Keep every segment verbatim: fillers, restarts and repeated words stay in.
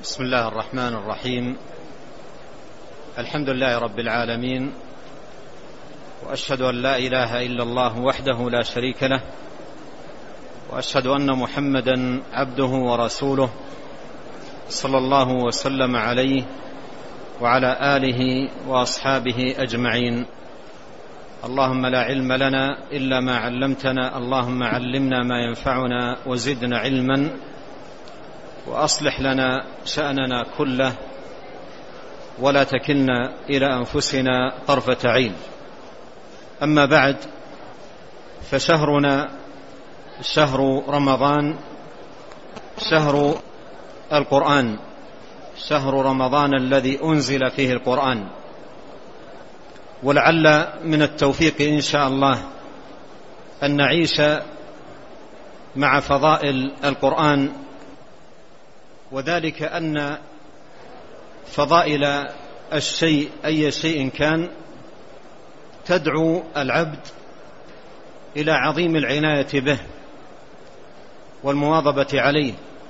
بسم الله الرحمن الرحيم. الحمد لله رب العالمين، وأشهد أن لا إله إلا الله وحده لا شريك له، وأشهد أن محمدا عبده ورسوله صلى الله وسلم عليه وعلى آله وأصحابه أجمعين. اللهم لا علم لنا إلا ما علمتنا، اللهم علمنا ما ينفعنا وزدنا علما، وأصلح لنا شأننا كله ولا تكلنا إلى أنفسنا طرفة عين. أما بعد، فشهرنا شهر رمضان، شهر القرآن، شهر رمضان الذي أنزل فيه القرآن. ولعل من التوفيق إن شاء الله أن نعيش مع فضائل القرآن، وذلك أن فضائل الشيء أي شيء كان تدعو العبد إلى عظيم العناية به والمواظبة عليه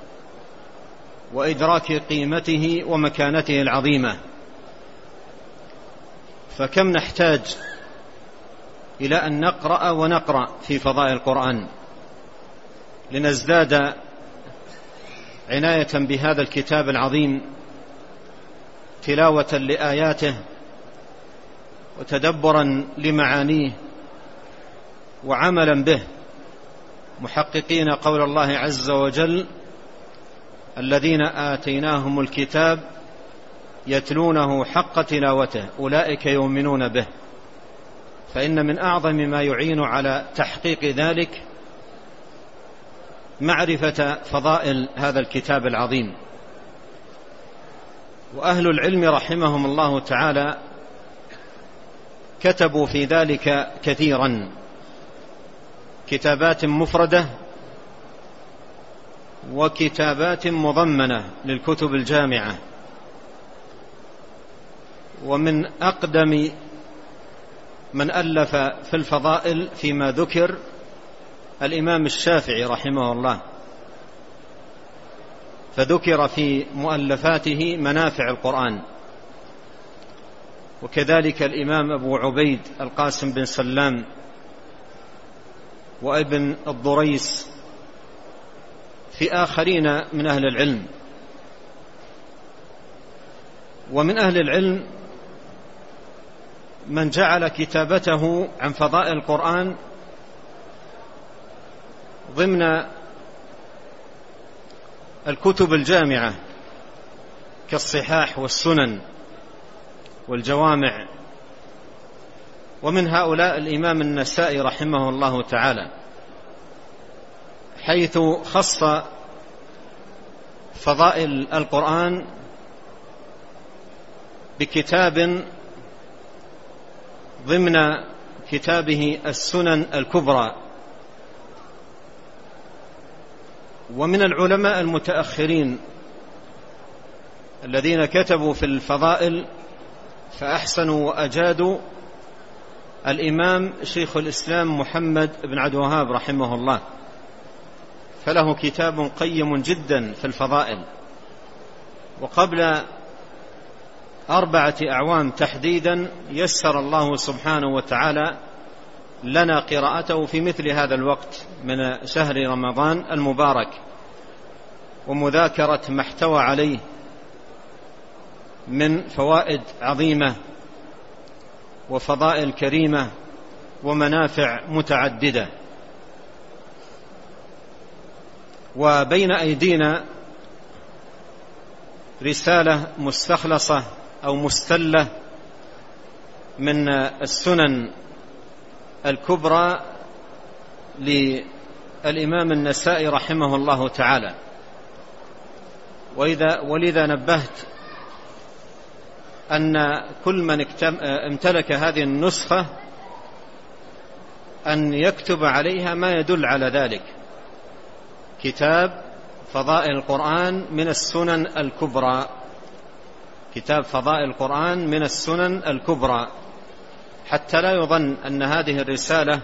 وإدراك قيمته ومكانته العظيمة. فكم نحتاج إلى أن نقرأ ونقرأ في فضائل القرآن لنزداد عناية بهذا الكتاب العظيم، تلاوة لآياته وتدبرا لمعانيه وعملا به، محققين قول الله عز وجل: الذين آتيناهم الكتاب يتلونه حق تلاوته أولئك يؤمنون به. فإن من أعظم ما يعين على تحقيق ذلك معرفة فضائل هذا الكتاب العظيم. وأهل العلم رحمهم الله تعالى كتبوا في ذلك كثيرا، كتابات مفردة وكتابات مضمنة للكتب الجامعة. ومن أقدم من ألف في الفضائل فيما ذكر الإمام الشافعي رحمه الله، فذكر في مؤلفاته منافع القرآن. وكذلك الإمام أبو عبيد القاسم بن سلام وابن الضريس، في آخرين من أهل العلم. ومن أهل العلم من جعل كتابته عن فضائل القرآن ضمن الكتب الجامعة كالصحاح والسنن والجوامع. ومن هؤلاء الإمام النسائي رحمه الله تعالى، حيث خص فضائل القرآن بكتاب ضمن كتابه السنن الكبرى. ومن العلماء المتأخرين الذين كتبوا في الفضائل فأحسنوا وأجادوا الإمام شيخ الإسلام محمد بن عبد الوهاب رحمه الله، فله كتاب قيم جدا في الفضائل. وقبل أربعة أعوام تحديدا يسر الله سبحانه وتعالى لنا قراءته في مثل هذا الوقت من شهر رمضان المبارك، ومذاكرة ما احتوى عليه من فوائد عظيمة وفضائل كريمة ومنافع متعددة. وبين أيدينا رسالة مستخلصة أو مستلة من السنن الكبرى للإمام النسائي رحمه الله تعالى. وإذا ولذا نبهت أن كل من امتلك هذه النسخة أن يكتب عليها ما يدل على ذلك: كتاب فضائل القرآن من السنن الكبرى، كتاب فضائل القرآن من السنن الكبرى، حتى لا يظن أن هذه الرسالة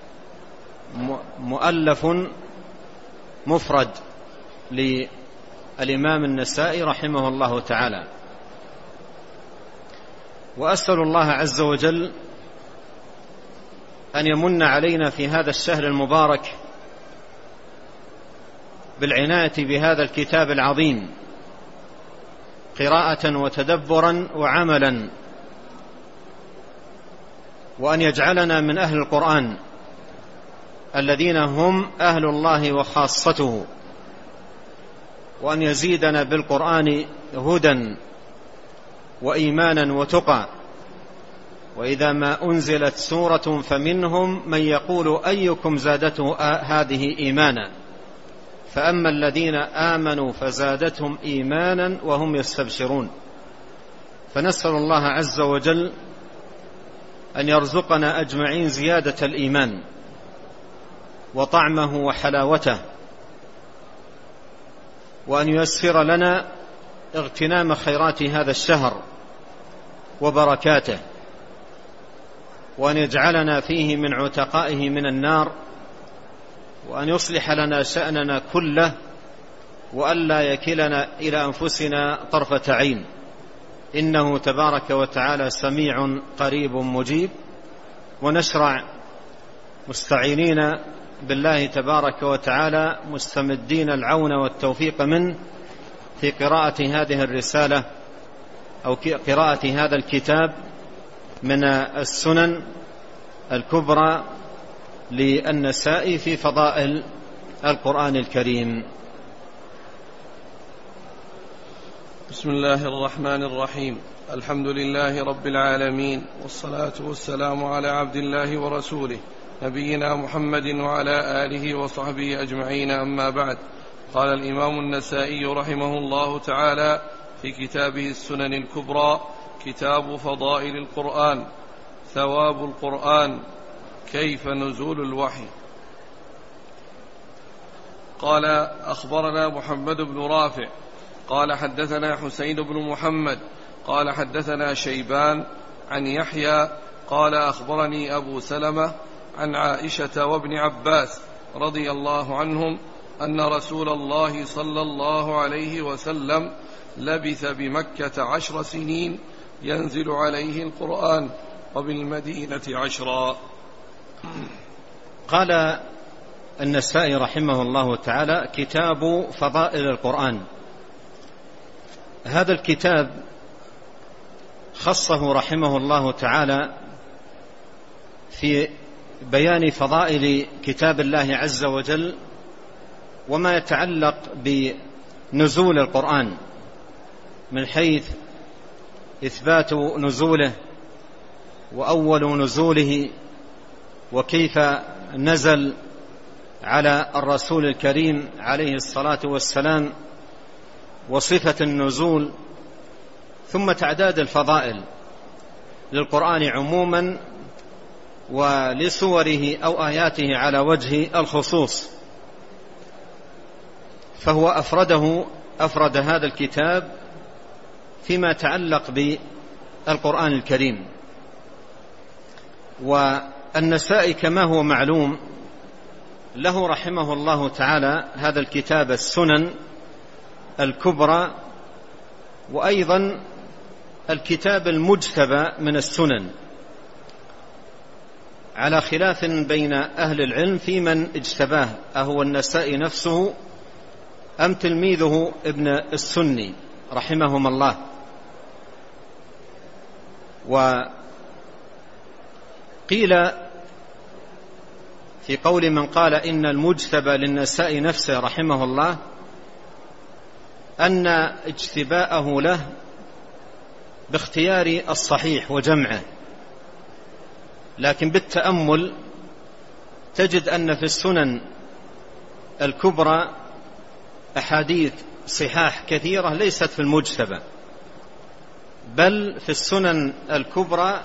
مؤلف مفرد الإمام النسائي رحمه الله تعالى. وأسأل الله عز وجل أن يمن علينا في هذا الشهر المبارك بالعناية بهذا الكتاب العظيم قراءة وتدبرا وعملا، وأن يجعلنا من أهل القرآن الذين هم أهل الله وخاصته، وأن يزيدنا بالقرآن هدى وإيمانا وتقى. وإذا ما أنزلت سورة فمنهم من يقول أيكم زادته هذه إيمانا، فأما الذين آمنوا فزادتهم إيمانا وهم يستبشرون. فنسأل الله عز وجل أن يرزقنا أجمعين زيادة الإيمان وطعمه وحلاوته، وأن ييسر لنا اغتنام خيرات هذا الشهر وبركاته، وأن يجعلنا فيه من عتقائه من النار، وأن يصلح لنا شأننا كله، وألا يكلنا إلى أنفسنا طرفة عين، إنه تبارك وتعالى سميع قريب مجيب. ونشرع مستعينين بالله تبارك وتعالى مستمدين العون والتوفيق منه في قراءة هذه الرسالة أو قراءة هذا الكتاب من السنن الكبرى للنسائي في فضائل القرآن الكريم. بسم الله الرحمن الرحيم. الحمد لله رب العالمين، والصلاة والسلام على عبد الله ورسوله نبينا محمد وعلى آله وصحبه أجمعين، أما بعد. قال الإمام النسائي رحمه الله تعالى في كتابه السنن الكبرى: كتاب فضائل القرآن. ثواب القرآن، كيف نزول الوحي. قال: أخبرنا محمد بن رافع قال حدثنا حسين بن محمد قال حدثنا شيبان عن يحيى قال أخبرني أبو سلمة عن عائشة وابن عباس رضي الله عنهم أن رسول الله صلى الله عليه وسلم لبث بمكة عشر سنين ينزل عليه القرآن، وبالمدينة عشرا. قال النسائي رحمه الله تعالى: كتاب فضائل القرآن. هذا الكتاب خصه رحمه الله تعالى في بيان فضائل كتاب الله عز وجل وما يتعلق بنزول القرآن من حيث إثبات نزوله وأول نزوله وكيف نزل على الرسول الكريم عليه الصلاة والسلام وصفة النزول، ثم تعداد الفضائل للقرآن عموما ولسوره أو آياته على وجه الخصوص. فهو أفرده أفرد هذا الكتاب فيما يتعلق بالقرآن الكريم. والنسائي كما هو معلوم له رحمه الله تعالى هذا الكتاب السنن الكبرى، وأيضا الكتاب المجتبى من السنن، على خلاف بين أهل العلم في من اجتباه، أهو النسائي نفسه أم تلميذه ابن السني رحمهما الله. وقيل في قول من قال إن المجتبى للنسائي نفسه رحمه الله أن اجتباءه له باختيار الصحيح وجمعه، لكن بالتأمل تجد أن في السنن الكبرى أحاديث صحاح كثيرة ليست في المجتبى، بل في السنن الكبرى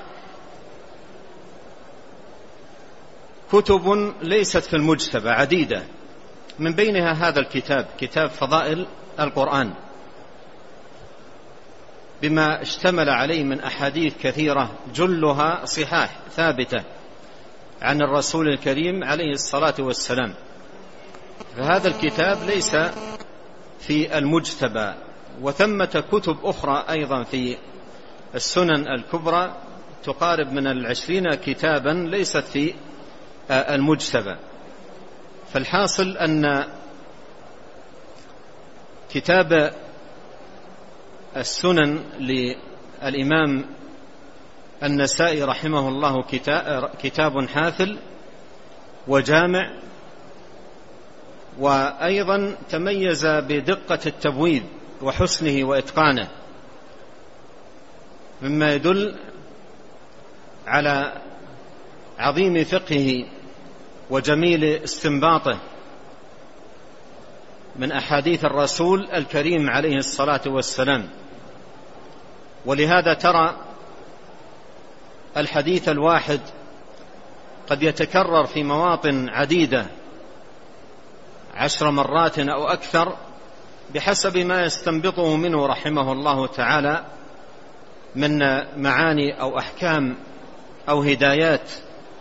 كتب ليست في المجتبى عديدة، من بينها هذا الكتاب، كتاب فضائل القرآن، بما اشتمل عليه من أحاديث كثيرة جلها صحاح ثابتة عن الرسول الكريم عليه الصلاة والسلام. فهذا الكتاب ليس في المجتبى، وثمة كتب أخرى أيضا في السنن الكبرى تقارب من العشرين كتابا ليست في المجتبى. فالحاصل أن كتاب السنن للإمام النسائي رحمه الله كتاب حافل وجامع، وأيضا تميز بدقة التبويب وحسنه وإتقانه، مما يدل على عظيم فقهه وجميل استنباطه من أحاديث الرسول الكريم عليه الصلاة والسلام. ولهذا ترى الحديث الواحد قد يتكرر في مواطن عديدة عشر مرات أو أكثر بحسب ما يستنبطه منه رحمه الله تعالى من معاني أو أحكام أو هدايات،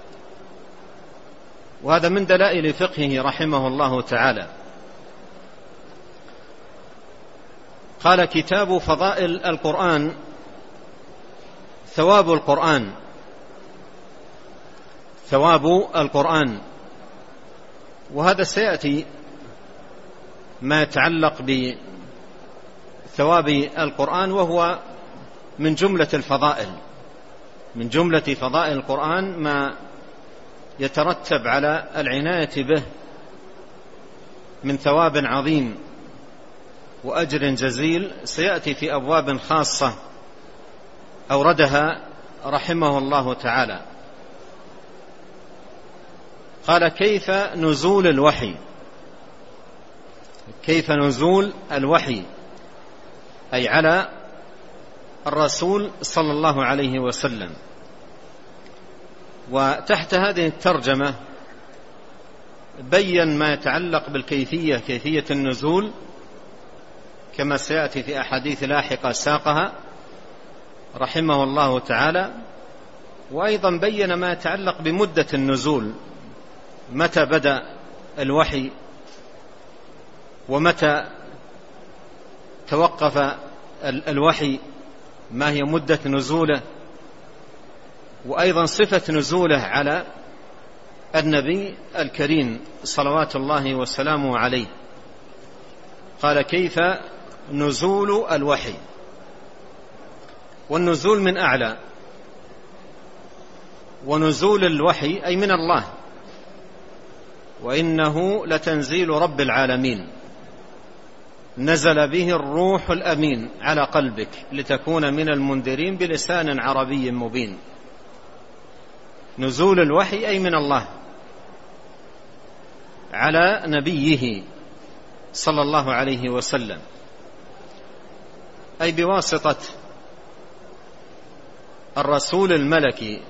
وهذا من دلائل فقهه رحمه الله تعالى. قال: كتاب فضائل القرآن، ثواب القرآن، ثواب القرآن. وهذا سيأتي ما يتعلق بثواب القرآن، وهو من جملة الفضائل، من جملة فضائل القرآن ما يترتب على العناية به من ثواب عظيم وأجر جزيل، سيأتي في أبواب خاصة أوردها رحمه الله تعالى. قال: كيف نزول الوحي، كيف نزول الوحي أي على الرسول صلى الله عليه وسلم. وتحت هذه الترجمة بين ما يتعلق بالكيفية، كيفية النزول، كما سيأتي في أحاديث لاحقة ساقها رحمه الله تعالى. وأيضا بين ما يتعلق بمدة النزول، متى بدأ الوحي ومتى توقف الوحي، ما هي مدة نزوله، وأيضا صفة نزوله على النبي الكريم صلوات الله وسلامه عليه. قال: كيف نزول الوحي. والنزول من أعلى، ونزول الوحي أي من الله، وإنه لتنزيل رب العالمين، نزل به الروح الأمين على قلبك لتكون من المنذرين بلسان عربي مبين. نزول الوحي أي من الله على نبيه صلى الله عليه وسلم، أي بواسطة الرسول الملكي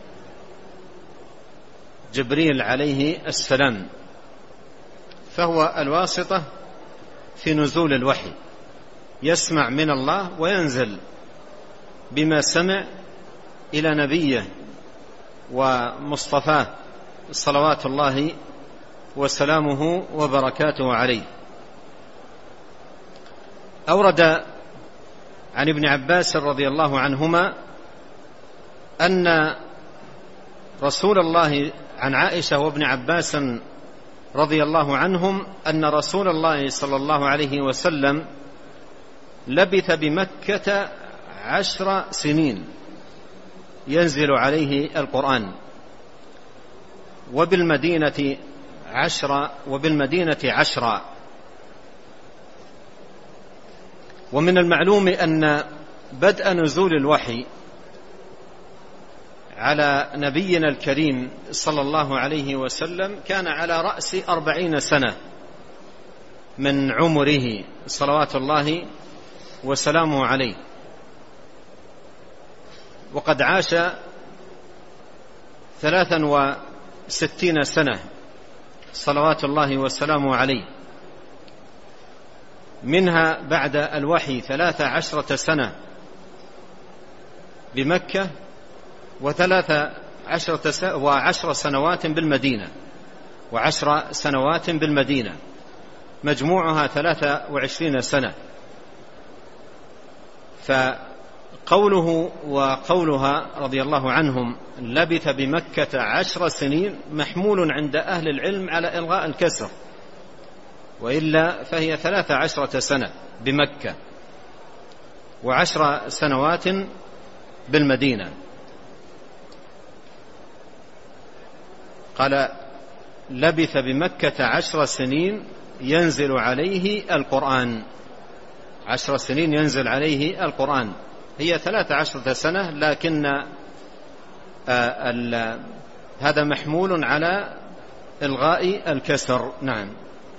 جبريل عليه السلام، فهو الواسطة في نزول الوحي، يسمع من الله وينزل بما سمع إلى نبيه ومصطفاه صلوات الله وسلامه وبركاته عليه. أورد عن ابن عباس رضي الله عنهما أن رسول الله، عن عائشة وابن عباس رضي الله عنهم، أن رسول الله صلى الله عليه وسلم لبث بمكة عشر سنين ينزل عليه القرآن، وبالمدينة عشرة وبالمدينة عشرة. ومن المعلوم أن بدء نزول الوحي على نبينا الكريم صلى الله عليه وسلم كان على رأس أربعين سنة من عمره صلوات الله وسلامه عليه، وقد عاش ثلاثا وستين سنة صلوات الله وسلامه عليه، منها بعد الوحي ثلاث عشرة سنة بمكة، وثلاث عشرة وعشر سنوات بالمدينة، وعشر سنوات بالمدينة. مجموعها ثلاثة وعشرين سنة. فقوله وقولها رضي الله عنهم لبث بمكة عشر سنين محمول عند أهل العلم على إلغاء الكسر، وإلا فهي ثلاث عشرة سنة بمكة وعشر سنوات بالمدينة. قال لبث بمكة عشر سنين ينزل عليه القرآن، عشر سنين ينزل عليه القرآن، هي ثلاث عشرة سنة، لكن آه هذا محمول على إلغاء الكسر. نعم.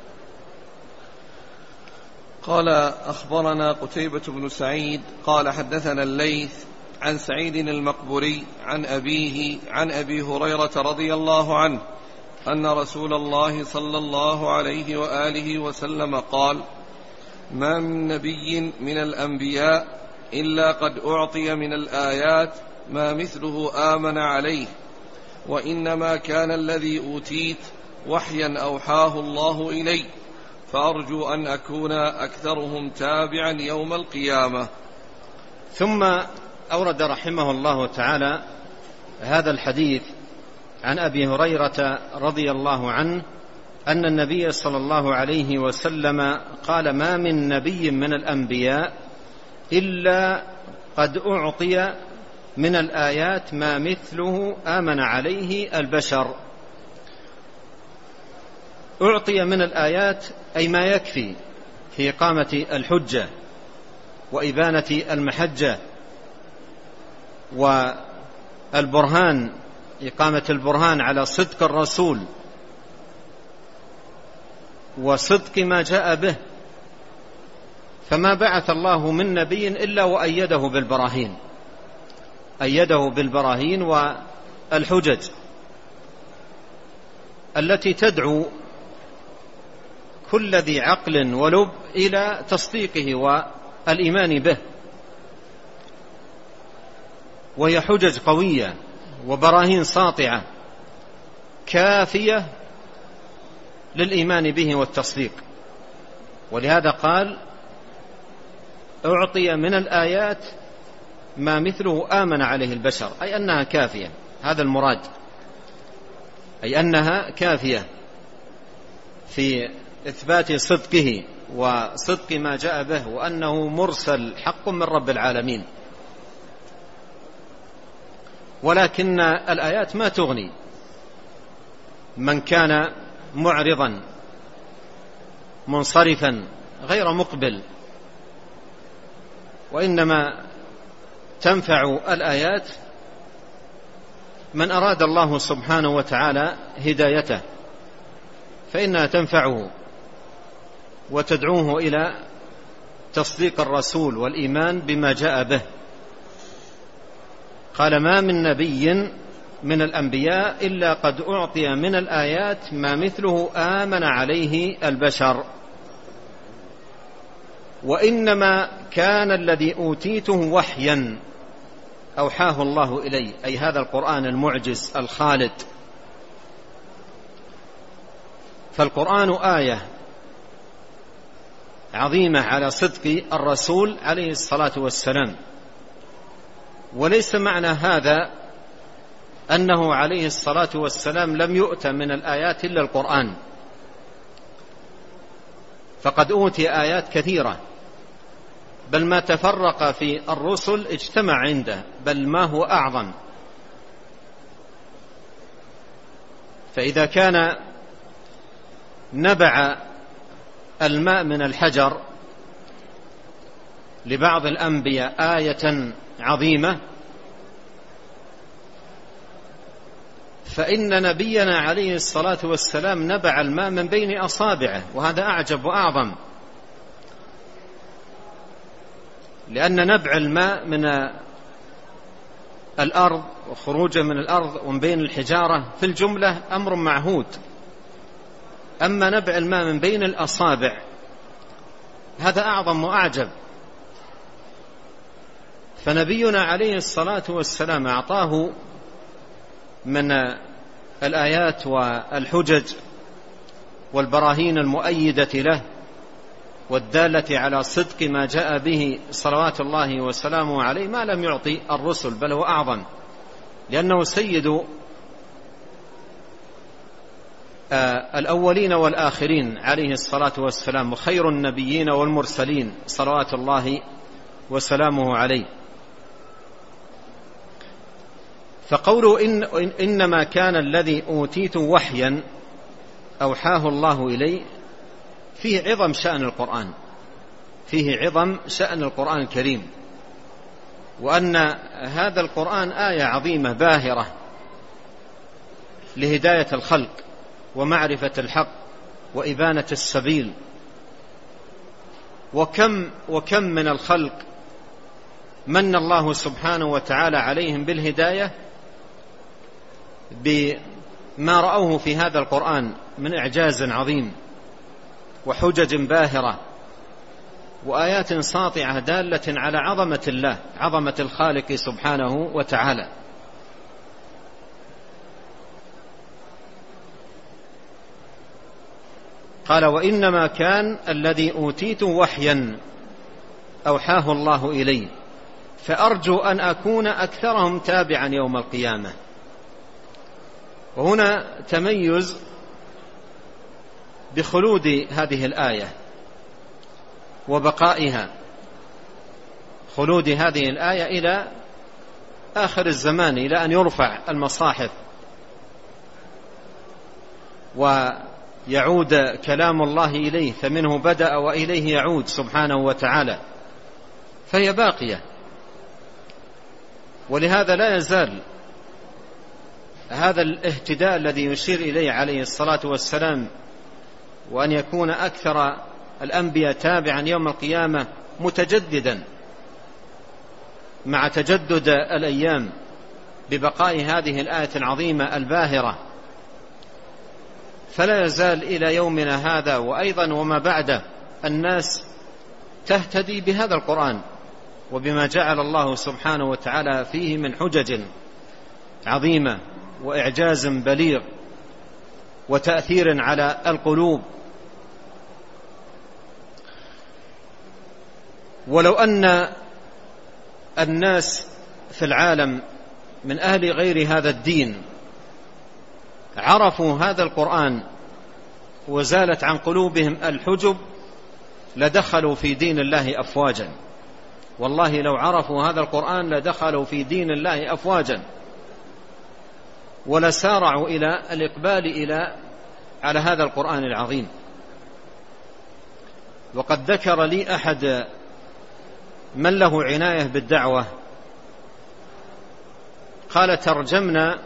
قال أخبرنا قتيبة بن سعيد قال حدثنا الليث عن سعيد المقبري عن أبيه عن أبي هريرة رضي الله عنه أن رسول الله صلى الله عليه وآله وسلم قال: ما من نبي من الأنبياء إلا قد أعطي من الآيات ما مثله آمن عليه، وإنما كان الذي أوتيت وحيا أوحاه الله إلي، فأرجو أن أكون أكثرهم تابعا يوم القيامة. ثم أورد رحمه الله تعالى هذا الحديث عن أبي هريرة رضي الله عنه أن النبي صلى الله عليه وسلم قال: ما من نبي من الأنبياء إلا قد أعطي من الآيات ما مثله آمن عليه البشر. أعطي من الآيات أي ما يكفي في إقامة الحجة وإبانة المحجة والبرهان، إقامة البرهان على صدق الرسول وصدق ما جاء به. فما بعث الله من نبي إلا وأيده بالبراهين، أيده بالبراهين والحجج التي تدعو كل ذي عقل ولب إلى تصديقه والإيمان به، وهي حجج قوية وبراهين ساطعة كافية للإيمان به والتصديق. ولهذا قال: أعطي من الآيات ما مثله آمن عليه البشر، أي أنها كافية، هذا المراد، أي أنها كافية في إثبات صدقه وصدق ما جاء به، وأنه مرسل حق من رب العالمين. ولكن الآيات ما تغني من كان معرضا منصرفا غير مقبل، وإنما تنفع الآيات من أراد الله سبحانه وتعالى هدايته، فإنها تنفعه وتدعوه إلى تصديق الرسول والإيمان بما جاء به. قال: ما من نبي من الأنبياء إلا قد أعطي من الآيات ما مثله آمن عليه البشر، وإنما كان الذي أوتيته وحيا أوحاه الله إلي، أي هذا القرآن المعجز الخالد. فالقرآن آية عظيمة على صدق الرسول عليه الصلاة والسلام، وليس معنى هذا أنه عليه الصلاة والسلام لم يؤت من الآيات إلا القرآن، فقد أوتي آيات كثيرة، بل ما تفرق في الرسل اجتمع عنده، بل ما هو أعظم. فإذا كان نبع الماء من الحجر لبعض الأنبياء آية عظيمة، فإن نبينا عليه الصلاة والسلام نبع الماء من بين أصابعه، وهذا أعجب وأعظم، لأن نبع الماء من الأرض وخروجه من الأرض ومن بين الحجارة في الجملة أمر معهود، أما نبع الماء من بين الأصابع هذا أعظم وأعجب. فنبينا عليه الصلاة والسلام أعطاه من الآيات والحجج والبراهين المؤيدة له والدالة على صدق ما جاء به صلوات الله وسلامه عليه ما لم يعطي الرسل، بل هو أعظم، لأنه سيد الأولين والآخرين عليه الصلاة والسلام، وخير النبيين والمرسلين صلوات الله وسلامه عليه. فقوله إن إنما كان الذي أوتيت وحيا أوحاه الله إلي فيه عظم شأن القرآن، فيه عظم شأن القرآن الكريم، وأن هذا القرآن آية عظيمة باهرة لهداية الخلق ومعرفة الحق وإبانة السبيل. وكم وكم من الخلق من الله سبحانه وتعالى عليهم بالهداية بما رأوه في هذا القرآن من إعجاز عظيم وحجج باهرة وآيات ساطعة دالة على عظمة الله، عظمة الخالق سبحانه وتعالى. قال: وإنما كان الذي أوتيت وحيا أوحاه الله إلي فأرجو أن أكون أكثرهم تابعا يوم القيامة. وهنا تميز بخلود هذه الآية وبقائها، خلود هذه الآية إلى آخر الزمان، إلى أن يرفع المصاحف ويعود كلام الله إليه، فمنه بدأ وإليه يعود سبحانه وتعالى، فهي باقية. ولهذا لا يزال هذا الاهتداء الذي يشير إليه عليه الصلاة والسلام، وأن يكون أكثر الأنبياء تابعا يوم القيامة، متجددا مع تجدد الأيام ببقاء هذه الآية العظيمة الباهرة. فلا يزال إلى يومنا هذا وأيضا وما بعده الناس تهتدي بهذا القرآن وبما جعل الله سبحانه وتعالى فيه من حجج عظيمة وإعجاز بليغ وتأثير على القلوب. ولو أن الناس في العالم من أهل غير هذا الدين عرفوا هذا القرآن وزالت عن قلوبهم الحجب لدخلوا في دين الله أفواجا. والله لو عرفوا هذا القرآن لدخلوا في دين الله أفواجا، ولسارعوا إلى الإقبال إلى على هذا القرآن العظيم. وقد ذكر لي أحد من له عناية بالدعوة، قال: ترجمنا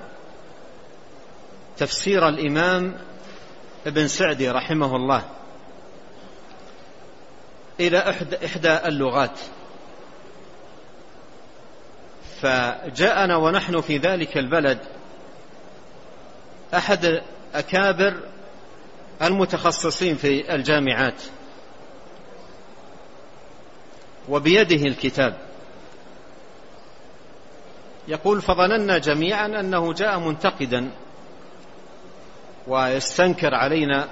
تفسير الإمام ابن سعدي رحمه الله إلى إحدى اللغات، فجاءنا ونحن في ذلك البلد أحد أكابر المتخصصين في الجامعات وبيده الكتاب، يقول: فظننا جميعا أنه جاء منتقدا ويستنكر علينا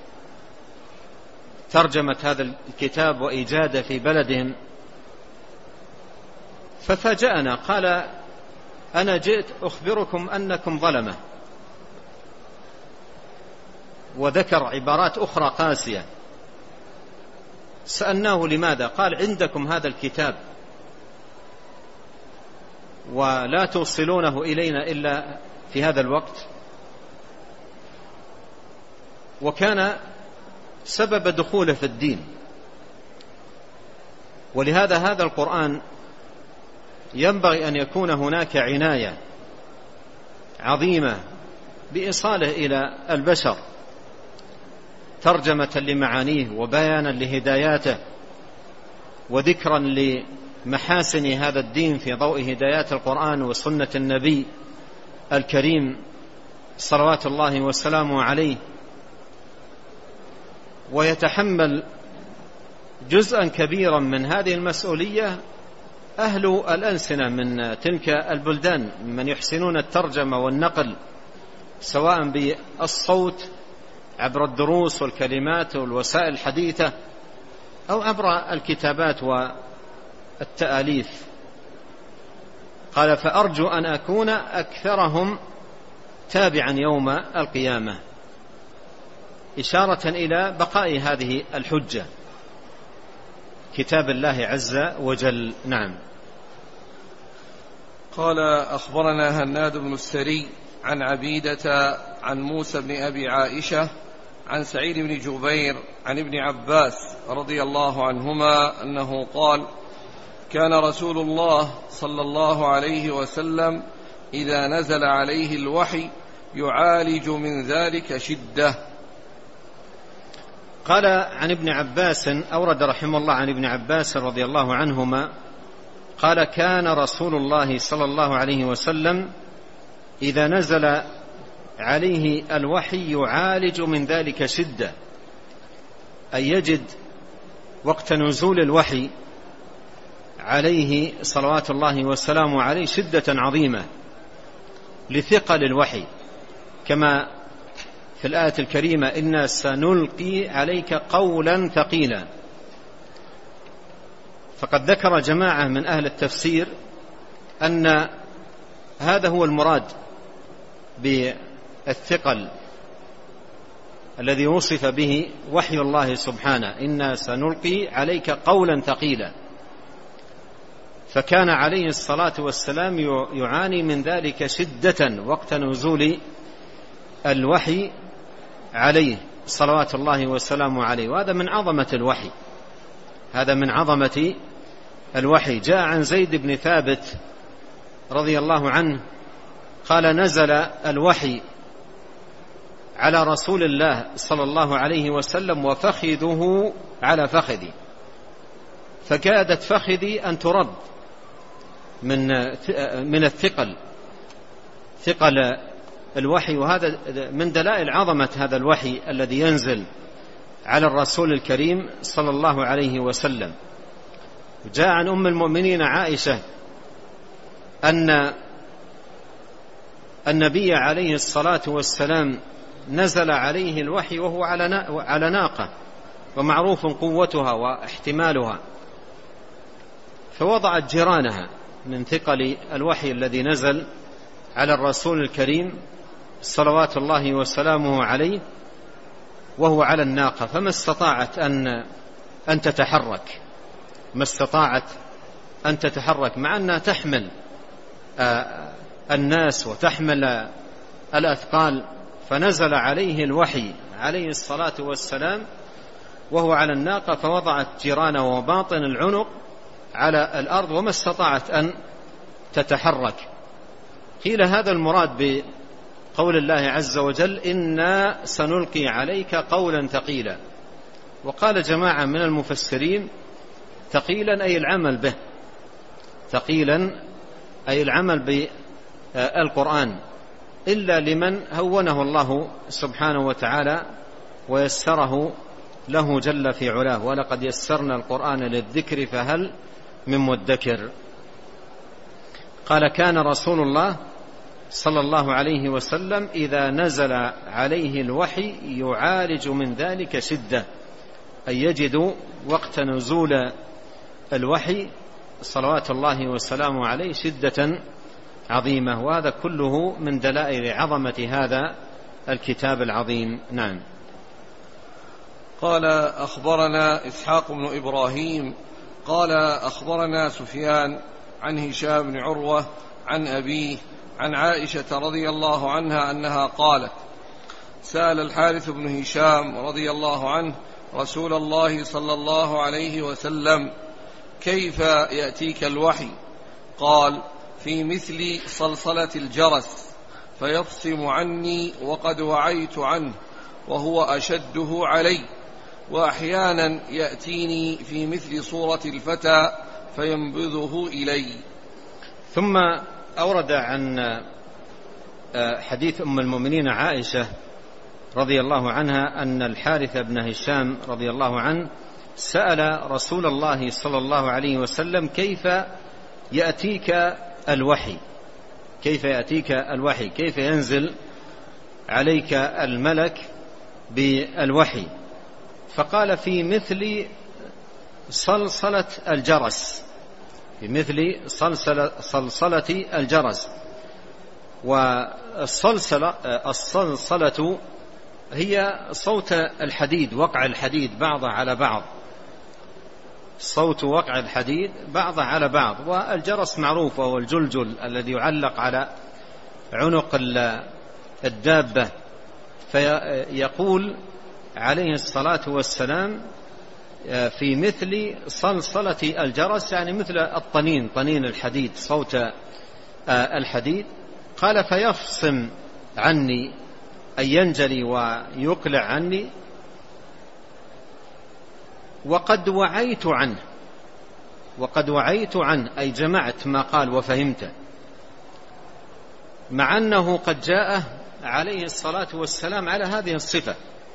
ترجمة هذا الكتاب وإيجاده في بلدهم، ففاجأنا. قال: أنا جئت أخبركم أنكم ظلمة. وذكر عبارات أخرى قاسية. سألناه: لماذا؟ قال: عندكم هذا الكتاب ولا توصلونه إلينا إلا في هذا الوقت. وكان سبب دخوله في الدين. ولهذا هذا القرآن ينبغي أن يكون هناك عناية عظيمة بإيصاله إلى البشر، ترجمة لمعانيه وبيانا لهداياته وذكرا لمحاسن هذا الدين في ضوء هدايات القرآن وسنة النبي الكريم صلوات الله وسلامه عليه. ويتحمل جزءا كبيرا من هذه المسؤولية أهل الألسنة من تلك البلدان، من يحسنون الترجمة والنقل سواء بالصوت عبر الدروس والكلمات والوسائل الحديثة أو عبر الكتابات والتآليف. قال فأرجو أن أكون أكثرهم تابعا يوم القيامة، إشارة إلى بقاء هذه الحجة كتاب الله عز وجل. نعم. قال أخبرنا هناد بن السري عن عبيدة عن موسى بن أبي عائشة عن سعيد بن جبير عن ابن عباس رضي الله عنهما أنه قال كان رسول الله صلى الله عليه وسلم إذا نزل عليه الوحي يعالج من ذلك شدة. قال عن ابن عباس، أورد رحمه الله عن ابن عباس رضي الله عنهما قال كان رسول الله صلى الله عليه وسلم إذا نزل عليه الوحي يعالج من ذلك شدة، أي يجد وقت نزول الوحي عليه صلوات الله والسلام عليه شدة عظيمة لثقل الوحي، كما في الآية الكريمة إنا سنلقي عليك قولا ثقيلا. فقد ذكر جماعة من أهل التفسير أن هذا هو المراد بالثقل الذي وصف به وحي الله سبحانه، إنا سنلقي عليك قولا ثقيلا. فكان عليه الصلاة والسلام يعاني من ذلك شدة وقت نزول الوحي عليه صلوات الله والسلام عليه، وهذا من عظمة الوحي، هذا من عظمة الوحي. جاء عن زيد بن ثابت رضي الله عنه قال نزل الوحي على رسول الله صلى الله عليه وسلم وفخذه على فخذي، فكادت فخذي أن ترد من من الثقل، ثقل الوحي. وهذا من دلائل عظمة هذا الوحي الذي ينزل على الرسول الكريم صلى الله عليه وسلم. جاء عن أم المؤمنين عائشة أن النبي عليه الصلاة والسلام نزل عليه الوحي وهو على ناقة ومعروف قوتها واحتمالها، فوضعت جيرانها من ثقل الوحي الذي نزل على الرسول الكريم صلوات الله وسلامه عليه وهو على الناقة، فما استطاعت أن أن تتحرك، ما استطاعت أن تتحرك مع أنها تحمل الناس وتحمل الأثقال. فنزل عليه الوحي عليه الصلاة والسلام وهو على الناقة، فوضعت جيرانه وباطن العنق على الأرض وما استطاعت أن تتحرك. قيل هذا المراد بقول الله عز وجل إنا سنلقي عليك قولا ثقيلا. وقال جماعة من المفسرين ثقيلا أي العمل به، ثقيلا أي العمل بالقرآن، إلا لمن هونه الله سبحانه وتعالى ويسره له جل في علاه، ولقد يسرنا القرآن للذكر فهل من مدكر. قال كان رسول الله صلى الله عليه وسلم إذا نزل عليه الوحي يعالج من ذلك شدة، أي يجد وقت نزول الوحي صلوات الله وسلامه عليه شدة عظيمة. وهذا كله من دلائل عظمة هذا الكتاب العظيم. نعم. قال أخبرنا إسحاق بن إبراهيم قال أخبرنا سفيان عن هشام بن عروة عن أبيه عن عائشة رضي الله عنها أنها قالت سأل الحارث بن هشام رضي الله عنه رسول الله صلى الله عليه وسلم كيف يأتيك الوحي؟ قال في مثل صلصلة الجرس فيفصم عني وقد وعيت عنه وهو أشده علي، وأحيانا يأتيني في مثل صورة الفتى فينبذه إلي. ثم أورد عن حديث أم المؤمنين عائشة رضي الله عنها أن الحارث بن هشام رضي الله عنه سأل رسول الله صلى الله عليه وسلم كيف يأتيك الوحي، كيف يأتيك الوحي، كيف ينزل عليك الملك بالوحي، فقال في مثل صلصلة الجرس، في مثل صلصلة, صلصلة الجرس. والصلصلة الصلصلة هي صوت الحديد، وقع الحديد بعضه على بعض، صوت وقع الحديد بعضه على بعض. والجرس معروف وهو الجلجل الذي يعلق على عنق الدابة. فيقول عليه الصلاة والسلام في مثل صلصلة الجرس، يعني مثل الطنين، طنين الحديد، صوت الحديد. قال فيفصم عني، أي ينجلي ويقلع عني، وقد وعيت عنه، وقد وعيت عنه أي جمعت ما قال وفهمته، مع أنه قد جاء عليه الصلاة والسلام على هذه الصفة،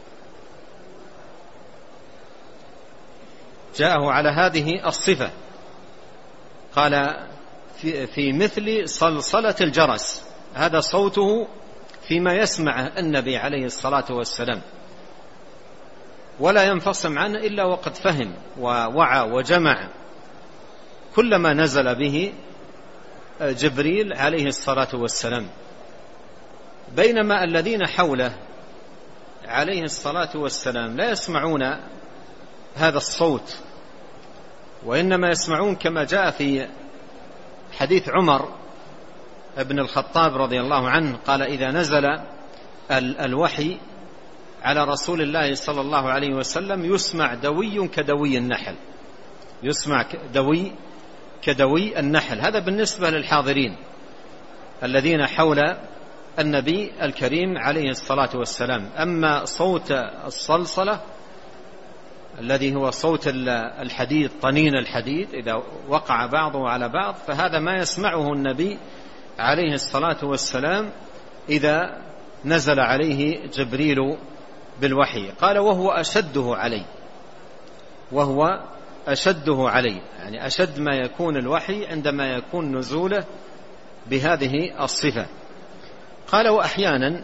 جاءه على هذه الصفة. قال في, في مثل صلصلة الجرس، هذا صوته فيما يسمع النبي عليه الصلاة والسلام، ولا ينفصم عنه إلا وقد فهم ووعى وجمع كل ما نزل به جبريل عليه الصلاة والسلام. بينما الذين حوله عليه الصلاة والسلام لا يسمعون هذا الصوت، وإنما يسمعون كما جاء في حديث عمر ابن الخطاب رضي الله عنه، قال إذا نزل الوحي على رسول الله صلى الله عليه وسلم يسمع دوي كدوي النحل، يسمع دوي كدوي النحل. هذا بالنسبة للحاضرين الذين حول النبي الكريم عليه الصلاة والسلام. أما صوت الصلصلة الذي هو صوت الحديد، طنين الحديد إذا وقع بعضه على بعض، فهذا ما يسمعه النبي عليه الصلاة والسلام إذا نزل عليه جبريل بالوحي. قال وهو أشده علي، وهو أشده علي، يعني أشد ما يكون الوحي عندما يكون نزوله بهذه الصفة. قال وأحيانا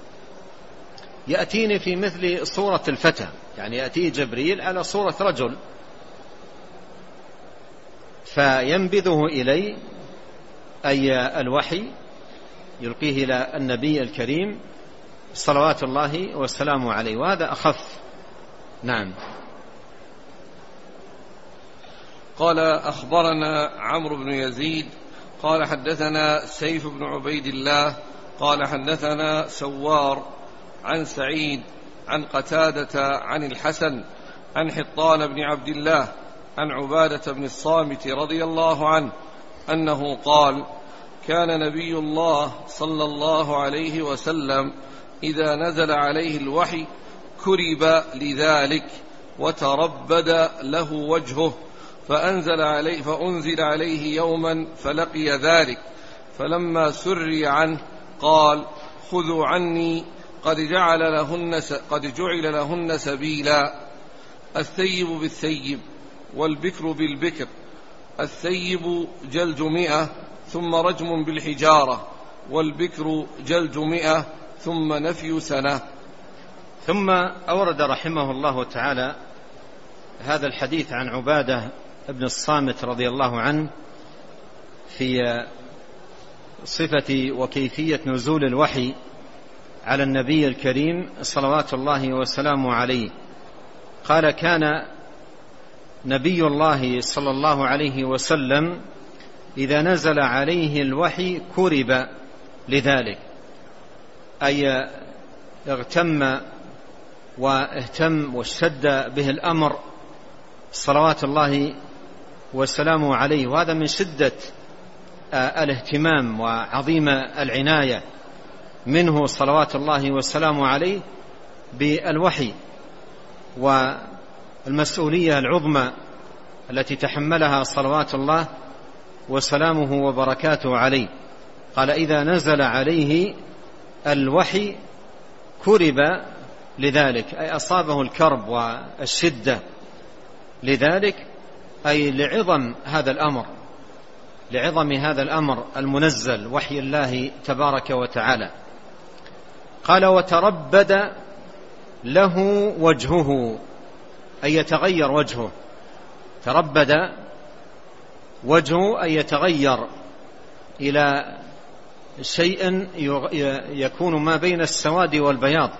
يأتيني في مثل صورة الفتى، يعني يأتي جبريل على صورة رجل فينبذه إلي، أي الوحي يلقيه إلى النبي الكريم صلوات الله والسلام عليه، وهذا أخف. نعم. قال أخبرنا عمرو بن يزيد قال حدثنا سيف بن عبيد الله قال حدثنا سوار عن سعيد عن قتادة عن الحسن عن حطان بن عبد الله عن عبادة بن الصامت رضي الله عنه أنه قال كان نبي الله صلى الله عليه وسلم إذا نزل عليه الوحي كرب لذلك وتربد له وجهه، فأنزل عليه فأنزل عليه يوما فلقي ذلك، فلما سري عنه قال خذوا عني قد جعل لهن قد جعل لهن سبيلا، الثيب بالثيب والبكر بالبكر، الثيب جلد مئة ثم رجم بالحجارة، والبكر جلد مئة ثم نفي سنة. ثم أورد رحمه الله تعالى هذا الحديث عن عبادة ابن الصامت رضي الله عنه في صفة وكيفية نزول الوحي على النبي الكريم صلوات الله وسلامه عليه. قال كان نبي الله صلى الله عليه وسلم إذا نزل عليه الوحي كرب لذلك، أي اغتم واهتم واشتد به الأمر صلوات الله وسلامه عليه، وهذا من شدة الاهتمام وعظيم العناية منه صلوات الله وسلامه عليه بالوحي والمسؤولية العظمى التي تحملها صلوات الله وسلامه وبركاته عليه. قال إذا نزل عليه الوحي كرب لذلك، أي أصابه الكرب والشدة لذلك، أي لعظم هذا الأمر، لعظم هذا الأمر المنزل وحي الله تبارك وتعالى. قال وتربد له وجهه، أي يتغير وجهه، تربد وجهه أي يتغير إلى شيء يكون ما بين السواد والبياض،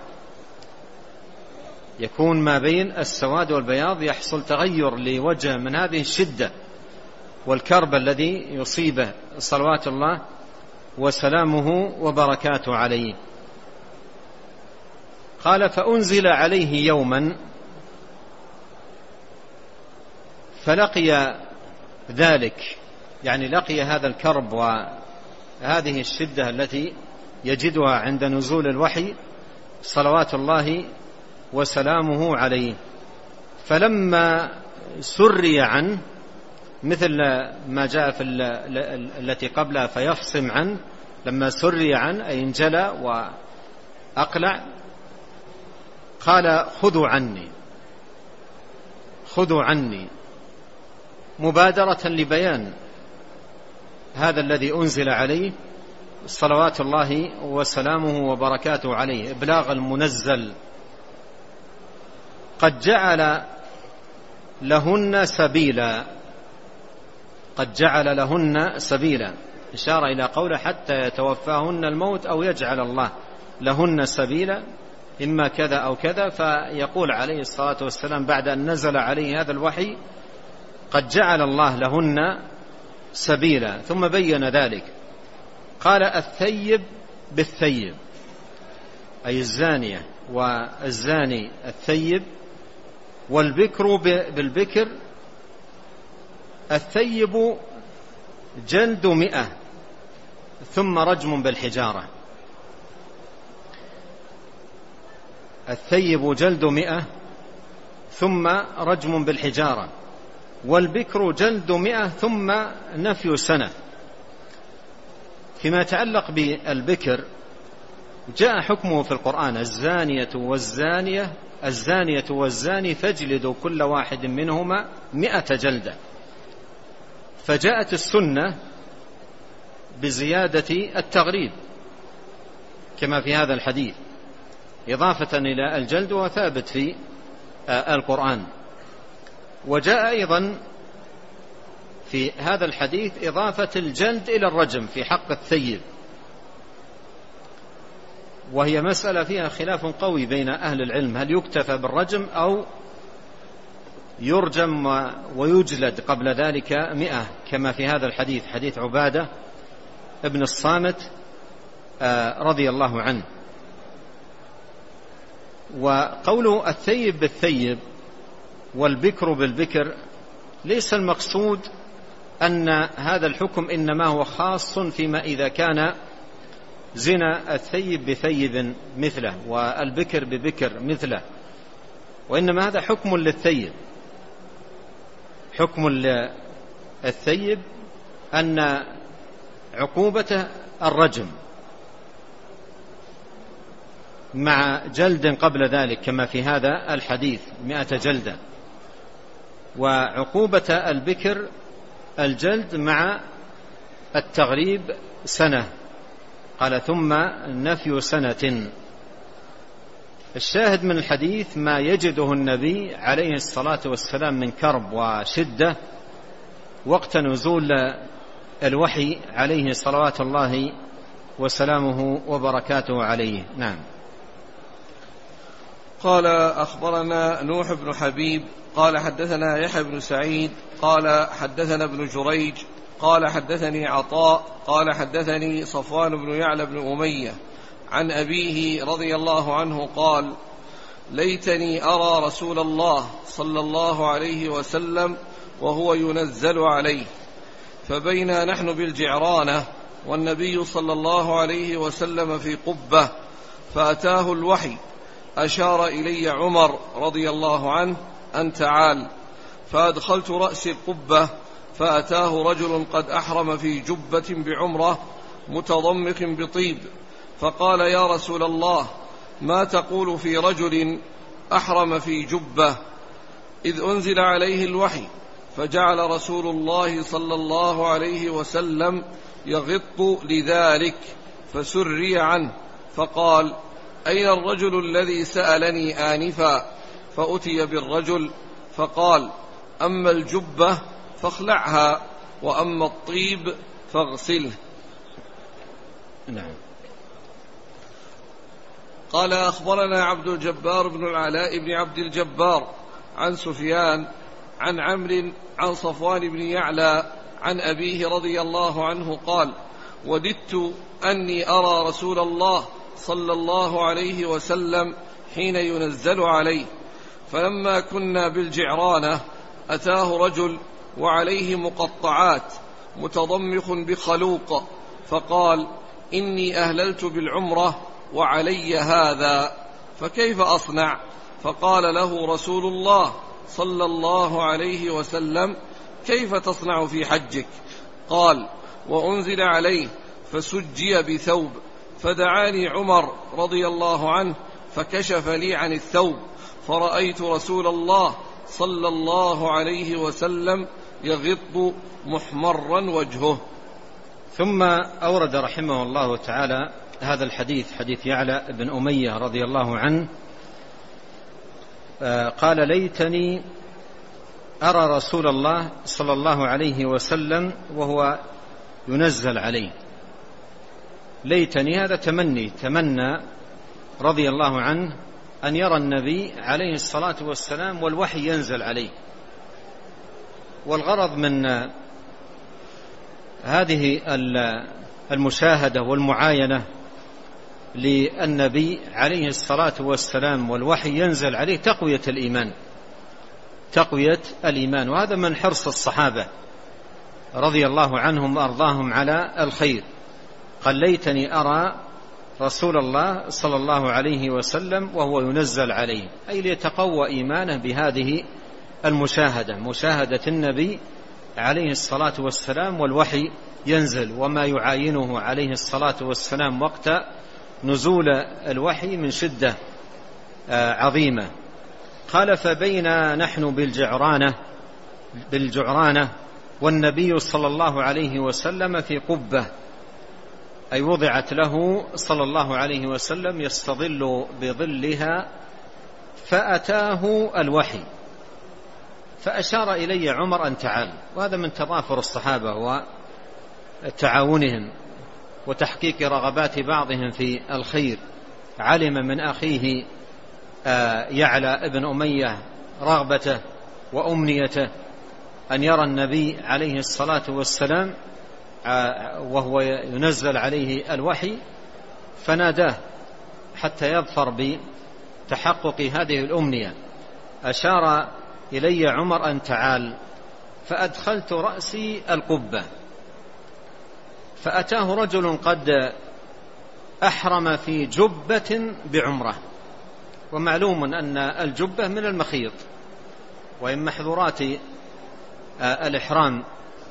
يكون ما بين السواد والبياض، يحصل تغير لوجه من هذه الشدة والكرب الذي يصيبه صلوات الله وسلامه وبركاته عليه. قال: فأنزل عليه يوما فلقي ذلك، يعني لقي هذا الكرب وهذه الشدة التي يجدها عند نزول الوحي صلوات الله وسلامه عليه. فلما سري عنه، مثل ما جاء في التي قبلها فيفصم عنه، لما سري عنه أي انجلى وأقلع، قال: خذوا عني خذوا عني، مبادرة لبيان هذا الذي أنزل عليه صلوات الله وسلامه وبركاته عليه، إبلاغ المنزل. قد جعل لهن سبيلا، قد جعل لهن سبيلا، إشارة إلى قوله: حتى يتوفاهن الموت أو يجعل الله لهن سبيلا، إما كذا أو كذا. فيقول عليه الصلاة والسلام بعد أن نزل عليه هذا الوحي: قد جعل الله لهن سبيلا. ثم بين ذلك، قال: الثيب بالثيب، أي الزانية والزاني الثيب، والبكر بالبكر. الثيب جلد مئة ثم رجم بالحجارة، الثيب جلد مئة ثم رجم بالحجارة، والبكر جلد مئة ثم نفي سنة. فيما يتعلق بالبكر جاء حكمه في القرآن: الزانية والزانية الزانية والزاني فاجلدوا كل واحد منهما مئة جلدة. فجاءت السنة بزيادة التغريب كما في هذا الحديث، إضافة إلى الجلد، وثابت في القرآن. وجاء أيضا في هذا الحديث إضافة الجلد إلى الرجم في حق الثيب، وهي مسألة فيها خلاف قوي بين أهل العلم: هل يكتفى بالرجم أو يرجم ويجلد قبل ذلك مئة، كما في هذا الحديث، حديث عبادة ابن الصامت رضي الله عنه. وقول الثيب بالثيب والبكر بالبكر ليس المقصود أن هذا الحكم إنما هو خاص فيما إذا كان زنا الثيب بثيب مثله والبكر ببكر مثله، وإنما هذا حكم للثيب، حكم للثيب أن عقوبته الرجم مع جلد قبل ذلك كما في هذا الحديث مئة جلدة، وعقوبة البكر الجلد مع التغريب سنة. قال: ثم نفي سنة. الشاهد من الحديث ما يجده النبي عليه الصلاة والسلام من كرب وشدة وقت نزول الوحي عليه صلوات الله وسلامه وبركاته عليه. نعم. قال: أخبرنا نوح بن حبيب قال حدثنا يحيى بن سعيد قال حدثنا ابن جريج قال حدثني عطاء قال حدثني صفوان بن يعلى بن أمية عن أبيه رضي الله عنه قال: ليتني أرى رسول الله صلى الله عليه وسلم وهو ينزل عليه، فبينا نحن بالجعرانة والنبي صلى الله عليه وسلم في قبة، فأتاه الوحي، أشار إلي عمر رضي الله عنه أن تعال، فأدخلت رأسي القبة، فأتاه رجل قد أحرم في جبة بعمرة متضمخ بطيب، فقال: يا رسول الله، ما تقول في رجل أحرم في جبة؟ إذ أنزل عليه الوحي، فجعل رسول الله صلى الله عليه وسلم يغط لذلك، فسري عنه، فقال: أين الرجل الذي سألني آنفا؟ فأتي بالرجل فقال: أما الجبة فاخلعها، وأما الطيب فاغسله. نعم. قال: أخبرنا عبد الجبار بن العلاء بن عبد الجبار عن سفيان عن عمرو عن صفوان بن يعلى عن أبيه رضي الله عنه قال: وددت أني أرى رسول الله صلى الله عليه وسلم حين ينزل عليه، فلما كنا بالجعرانة أتاه رجل وعليه مقطعات متضمخ بخلوق، فقال: إني أهللت بالعمرة وعلي هذا، فكيف أصنع؟ فقال له رسول الله صلى الله عليه وسلم: كيف تصنع في حجك؟ قال: وأنزل عليه فسجي بثوب، فدعاني عمر رضي الله عنه فكشف لي عن الثوب، فرأيت رسول الله صلى الله عليه وسلم يغط محمرا وجهه. ثم أورد رحمه الله تعالى هذا الحديث، حديث يعلى بن أمية رضي الله عنه قال: ليتني أرى رسول الله صلى الله عليه وسلم وهو ينزل عليه. ليتني هذا تمني، تمنى رضي الله عنه أن يرى النبي عليه الصلاة والسلام والوحي ينزل عليه. والغرض من هذه المشاهدة والمعاينة للنبي عليه الصلاة والسلام والوحي ينزل عليه تقوية الإيمان، تقوية الإيمان. وهذا من حرص الصحابة رضي الله عنهم وأرضاهم على الخير. قال: ليتني أرى رسول الله صلى الله عليه وسلم وهو ينزل عليه، أي ليتقوى إيمانه بهذه المشاهدة، مشاهدة النبي عليه الصلاة والسلام والوحي ينزل، وما يعاينه عليه الصلاة والسلام وقت نزول الوحي من شدة عظيمة. قال: فبينا نحن بالجعرانة بالجعرانة والنبي صلى الله عليه وسلم في قبة، أي وضعت له صلى الله عليه وسلم يستظل بظلها، فأتاه الوحي فأشار إلي عمر أن تعال. وهذا من تضافر الصحابة وتعاونهم وتحقيق رغبات بعضهم في الخير. علم من أخيه يعلى ابن أمية رغبته وأمنيته أن يرى النبي عليه الصلاة والسلام وهو ينزل عليه الوحي، فناداه حتى يظفر بتحقق هذه الأمنية. أشار إلي عمر أن تعال، فأدخلت رأسي القبة، فأتاه رجل قد أحرم في جبة بعمرة. ومعلوم أن الجبة من المخيط، وإن محظورات الإحرام.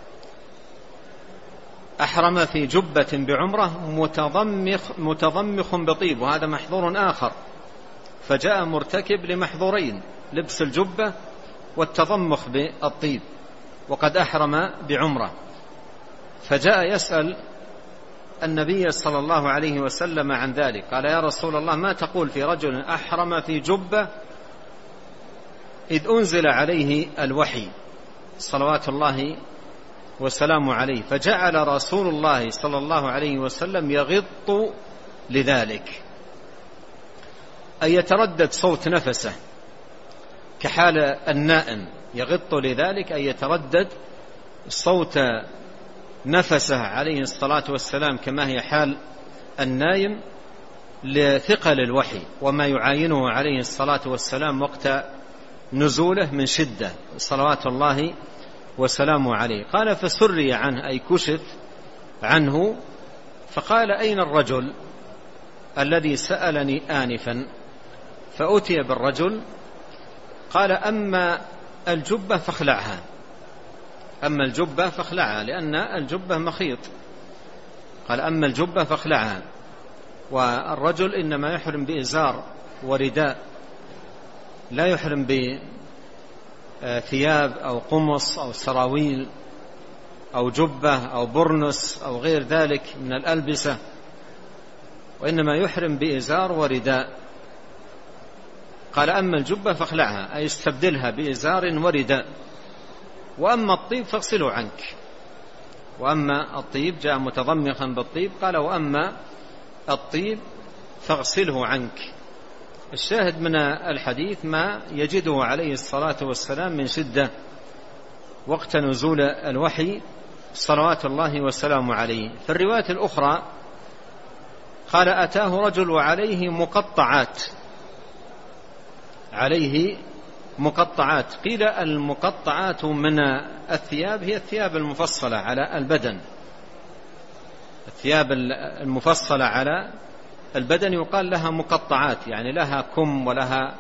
أحرم في جبة بعمرة متضمخ, متضمخ بطيب، وهذا محظور آخر، فجاء مرتكب لمحظورين: لبس الجبة والتضمخ بالطيب، وقد أحرم بعمرة. فجاء يسأل النبي صلى الله عليه وسلم عن ذلك، قال: يا رسول الله، ما تقول في رجل أحرم في جبة إذ أنزل عليه الوحي صلوات الله وسلامه عليه؟ فجعل رسول الله صلى الله عليه وسلم يغط لذلك، أي يتردد صوت نفسه كحال النائم. يغط لذلك أي يتردد صوت نفسه عليه الصلاة والسلام كما هي حال النائم، لثقل الوحي وما يعاينه عليه الصلاة والسلام وقت نزوله من شدة صلوات الله وسلامه عليه. قال: فسري عنه، أي كشف عنه، فقال: أين الرجل الذي سألني آنفا؟ فأتي بالرجل. قال: أما الجبة فاخلعها، أما الجبة فاخلعها، لأن الجبة مخيط. قال: أما الجبة فاخلعها. والرجل إنما يحرم بإزار ورداء، لا يحرم بثياب أو قمص أو سراويل أو جبة أو برنس أو غير ذلك من الألبسة. وإنما يحرم بإزار ورداء. قال أما الجبة فاخلعها، أي استبدلها بإزار ورداء. وأما الطيب فاغسله عنك. وأما الطيب جاء متضمخا بالطيب، قال وأما الطيب فاغسله عنك. الشاهد من الحديث ما يجده عليه الصلاة والسلام من شدة وقت نزول الوحي صلوات الله والسلام عليه. في الرواية الأخرى قال أتاه رجل وعليه مقطعات، عليه مقطعات. قيل المقطعات من الثياب هي الثياب المفصلة على البدن، الثياب المفصلة على البدن يقال لها مقطعات، يعني لها كم ولها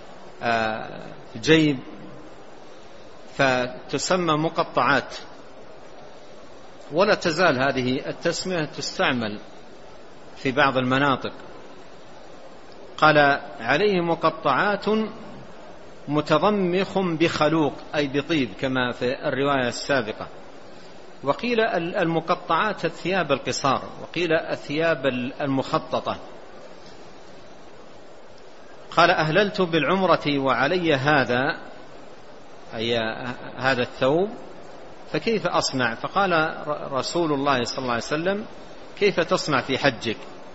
جيب، فتسمى مقطعات. ولا تزال هذه التسمية تستعمل في بعض المناطق. قال عليه مقطعات متضمخ بخلوق، أي بطيب كما في الرواية السابقة. وقيل المقطعات الثياب القصار، وقيل الثياب المخططة. قال أهللت بالعمرة وعلي هذا، أي هذا الثوب، فكيف أصنع؟ فقال رسول الله صلى الله عليه وسلم كيف تصنع في حجك؟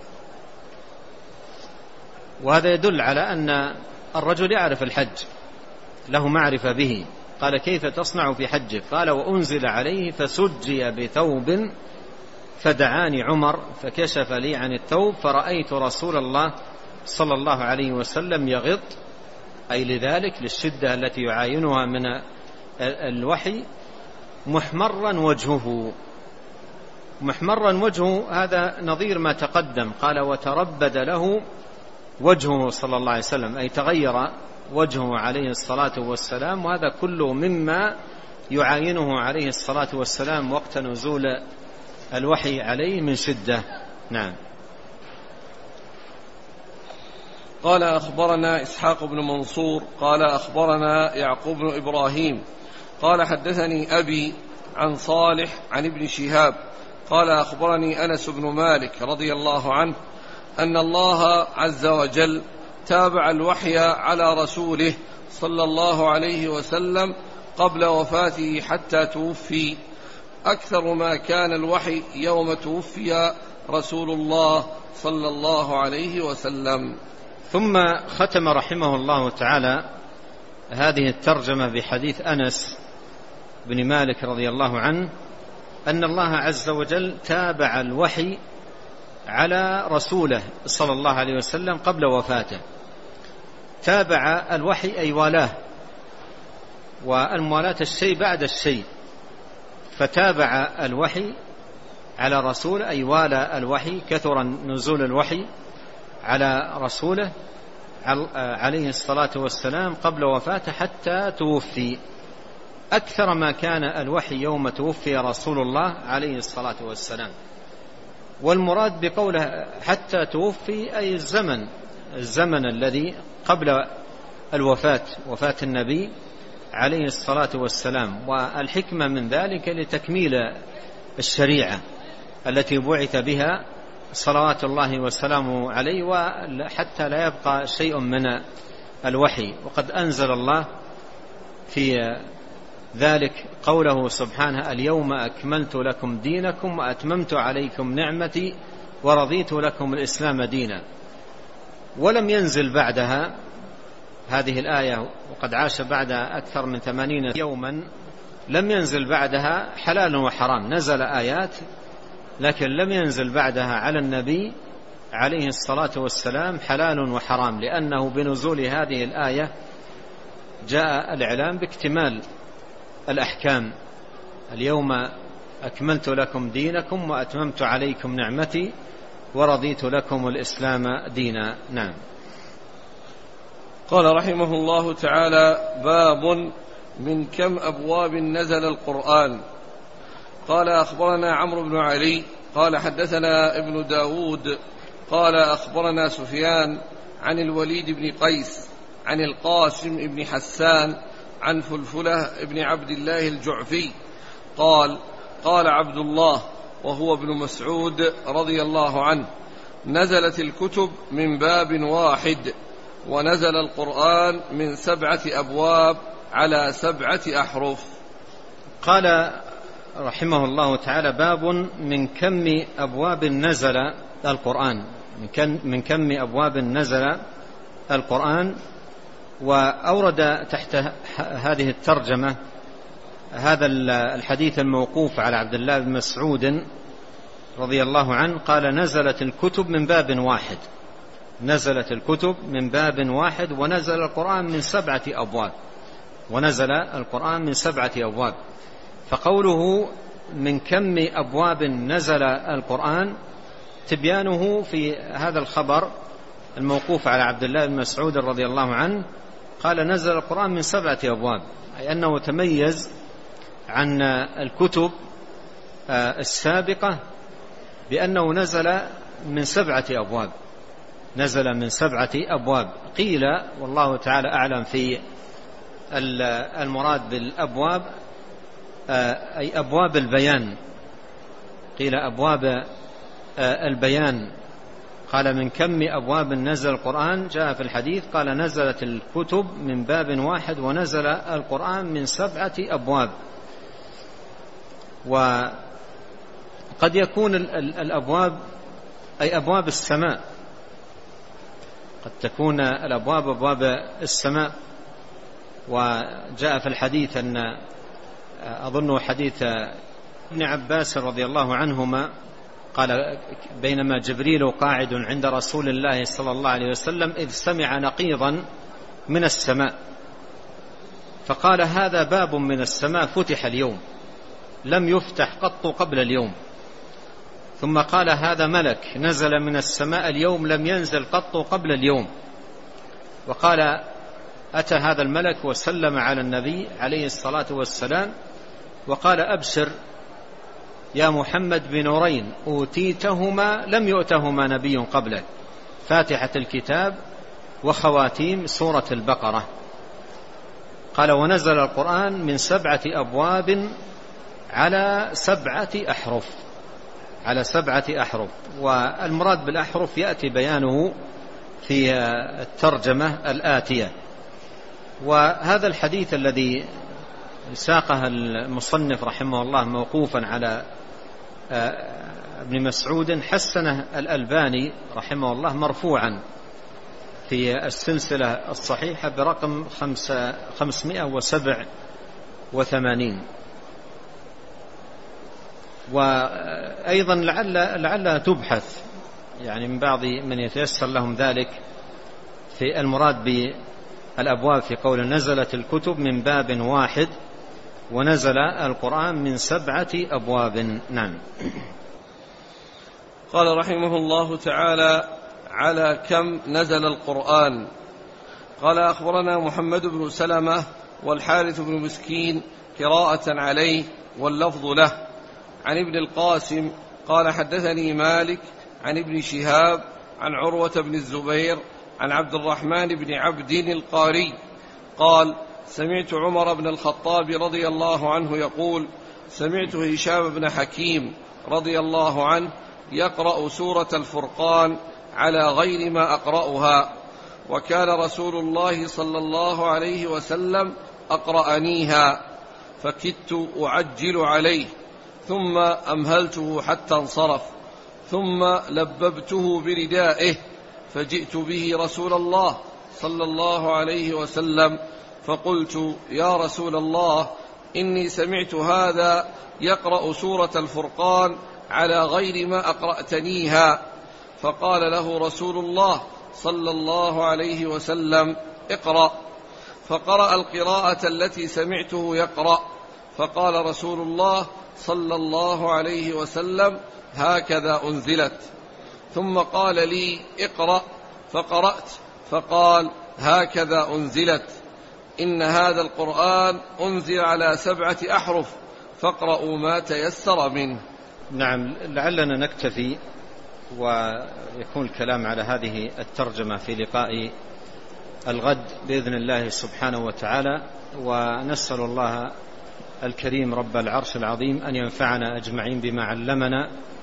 وهذا يدل على أن الرجل يعرف الحج، له معرفة به. قال كيف تصنع في حجك؟ قال وأنزل عليه فسجي بثوب فدعاني عمر فكشف لي عن الثوب فرأيت رسول الله صلى الله عليه وسلم يغض، أي لذلك للشدة التي يعاينها من الوحي، محمرا وجهه. محمرا وجهه هذا نظير ما تقدم. قال وتربد له وجهه صلى الله عليه وسلم، أي تغير وجهه عليه الصلاة والسلام. وهذا كله مما يعاينه عليه الصلاة والسلام وقت نزول الوحي عليه من شدة. نعم. قال أخبرنا إسحاق بن منصور قال أخبرنا يعقوب بن إبراهيم قال حدثني أبي عن صالح عن ابن شهاب قال أخبرني أنس بن مالك رضي الله عنه أن الله عز وجل تابع الوحي على رسوله صلى الله عليه وسلم قبل وفاته حتى توفي، أكثر ما كان الوحي يوم توفي رسول الله صلى الله عليه وسلم. ثم ختم رحمه الله تعالى هذه الترجمة بحديث أنس بن مالك رضي الله عنه أن الله عز وجل تابع الوحي على رسوله صلى الله عليه وسلم قبل وفاته. تابع الوحي أي والاه، والموالاة الشيء بعد الشيء. فتابع الوحي على رسول أي والى الوحي، كثر نزول الوحي على رسوله عليه الصلاة والسلام قبل وفاته حتى توفي، أكثر ما كان الوحي يوم توفي رسول الله عليه الصلاة والسلام. والمراد بقوله حتى توفي أي الزمن، الزمن الذي قبل الوفاة، وفاة النبي عليه الصلاة والسلام. والحكمة من ذلك لتكميل الشريعة التي بعث بها صلوات الله وسلامه عليه، وحتى لا يبقى شيء من الوحي. وقد أنزل الله في ذلك قوله سبحانه اليوم أكملت لكم دينكم وأتممت عليكم نعمتي ورضيت لكم الإسلام دينا. ولم ينزل بعدها هذه الآية، وقد عاش بعدها أكثر من ثمانين يوما، لم ينزل بعدها حلال وحرام. نزل آيات لكن لم ينزل بعدها على النبي عليه الصلاة والسلام حلال وحرام، لأنه بنزول هذه الآية جاء الإعلام باكتمال الأحكام. اليوم أكملت لكم دينكم وأتممت عليكم نعمتي ورضيت لكم الإسلام دينا. نعم. قال رحمه الله تعالى باب من كم أبواب نزل القرآن. قال أخبرنا عمرو بن علي قال حدثنا ابن داود قال أخبرنا سفيان عن الوليد بن قيس عن القاسم بن حسان عن فلفلة بن عبد الله الجعفي قال قال عبد الله وهو ابن مسعود رضي الله عنه نزلت الكتب من باب واحد ونزل القرآن من سبعة أبواب على سبعة أحرف. قال رحمه الله تعالى: باب من كم أبواب نزل القرآن، من كم أبواب نزل القرآن. وأورد تحت هذه الترجمة هذا الحديث الموقوف على عبد الله بن مسعود رضي الله عنه، قال: نزلت الكتب من باب واحد، نزلت الكتب من باب واحد ونزل القرآن من سبعة أبواب، ونزل القرآن من سبعة أبواب. فقوله من كم أبواب نزل القرآن تبيانه في هذا الخبر الموقوف على عبد الله بن مسعود رضي الله عنه، قال: نزل القرآن من سبعة أبواب، أي أنه تميز عن الكتب السابقة بأنه نزل من سبعة أبواب، نزل من سبعة أبواب. قيل والله تعالى أعلم في المراد بالأبواب أي أبواب البيان، قيل أبواب البيان. قال: من كم أبواب نزل القرآن، جاء في الحديث قال: نزلت الكتب من باب واحد ونزل القرآن من سبعة أبواب. وقد يكون الأبواب أي أبواب السماء، قد تكون الأبواب أبواب السماء. وجاء في الحديث أن أظن حديث ابن عباس رضي الله عنهما قال: بينما جبريل قاعد عند رسول الله صلى الله عليه وسلم إذ سمع نقيضا من السماء، فقال: هذا باب من السماء فتح اليوم، لم يفتح قط قبل اليوم. ثم قال: هذا ملك نزل من السماء اليوم، لم ينزل قط قبل اليوم. وقال: أتى هذا الملك وسلم على النبي عليه الصلاة والسلام وقال: أبشر يا محمد بنورين أوتيتهما لم يؤتهما نبي قبلك، فاتحة الكتاب وخواتيم سورة البقرة. قال: ونزل القرآن من سبعة أبواب على سبعة أحرف، على سبعة أحرف. والمراد بالأحرف يأتي بيانه في الترجمة الآتية. وهذا الحديث الذي ساقه المصنف رحمه الله موقوفا على ابن مسعود حسنه الألباني رحمه الله مرفوعا في السلسلة الصحيحة برقم خمسمائة وسبعة وثمانين. وأيضا لعل لعلها تبحث يعني من بعض من يتيسر لهم ذلك في المراد بالأبواب في قول: نزلت الكتب من باب واحد ونزل القرآن من سبعة أبواب. نعم. قال رحمه الله تعالى: على كم نزل القرآن؟ قال: أخبرنا محمد بن سلمة والحارث بن مسكين قراءة عليه واللفظ له، عن ابن القاسم قال: حدثني مالك عن ابن شهاب عن عروة بن الزبير عن عبد الرحمن بن عبد القاري قال: سمعت عمر بن الخطاب رضي الله عنه يقول: سمعت هشام بن حكيم رضي الله عنه يقرأ سورة الفرقان على غير ما أقرأها، وكان رسول الله صلى الله عليه وسلم أقرأنيها، فكدت أعجل عليه، ثم أمهلته حتى انصرف، ثم لببته بردائه، فجئت به رسول الله صلى الله عليه وسلم، فقلت: يا رسول الله، إني سمعت هذا يقرأ سورة الفرقان على غير ما أقرأتنيها. فقال له رسول الله صلى الله عليه وسلم: اقرأ. فقرأ القراءة التي سمعته يقرأ، فقال رسول الله صلى الله عليه وسلم: هكذا أنزلت. ثم قال لي: اقرأ، فقرأت، فقال: هكذا أنزلت. إن هذا القرآن أنزل على سبعة أحرف، فاقرأوا ما تيسر منه. نعم. لعلنا نكتفي ويكون الكلام على هذه الترجمة في لقاء الغد بإذن الله سبحانه وتعالى، ونسأل الله الكريم رب العرش العظيم أن ينفعنا أجمعين بما علمنا،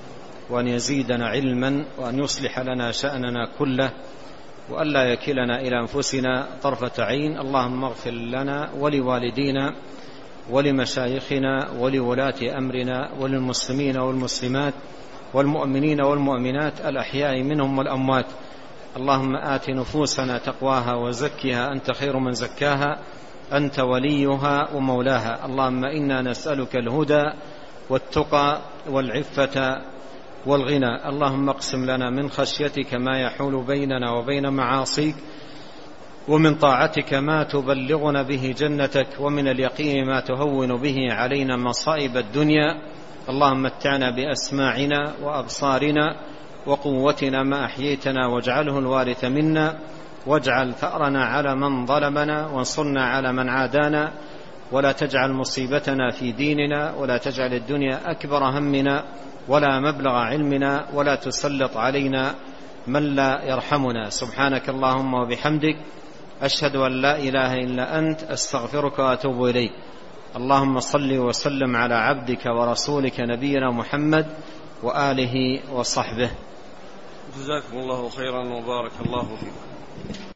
وأن يزيدنا علما، وأن يصلح لنا شأننا كله، وأن لا يكلنا إلى أنفسنا طرفة عين. اللهم اغفر لنا ولوالدينا ولمشايخنا ولولاة أمرنا وللمسلمين والمسلمات والمؤمنين والمؤمنات الأحياء منهم والأموات. اللهم آت نفوسنا تقواها وزكها أنت خير من زكاها أنت وليها ومولاها. اللهم إنا نسألك الهدى والتقى والعفة والغنى. اللهم اقسم لنا من خشيتك ما يحول بيننا وبين معاصيك، ومن طاعتك ما تبلغنا به جنتك، ومن اليقين ما تهون به علينا مصائب الدنيا. اللهم متعنا بأسماعنا وأبصارنا وقوتنا ما أحييتنا، واجعله الوارث منا، واجعل ثأرنا على من ظلمنا، وانصرنا على من عادانا، ولا تجعل مصيبتنا في ديننا، ولا تجعل الدنيا أكبر همنا ولا مبلغ علمنا، ولا تسلط علينا من لا يرحمنا. سبحانك اللهم وبحمدك، أشهد أن لا إله إلا أنت، أستغفرك وأتوب إليك. اللهم صل وسلم على عبدك ورسولك نبينا محمد وآله وصحبه. جزاكم الله خيرا وبارك الله فيكم.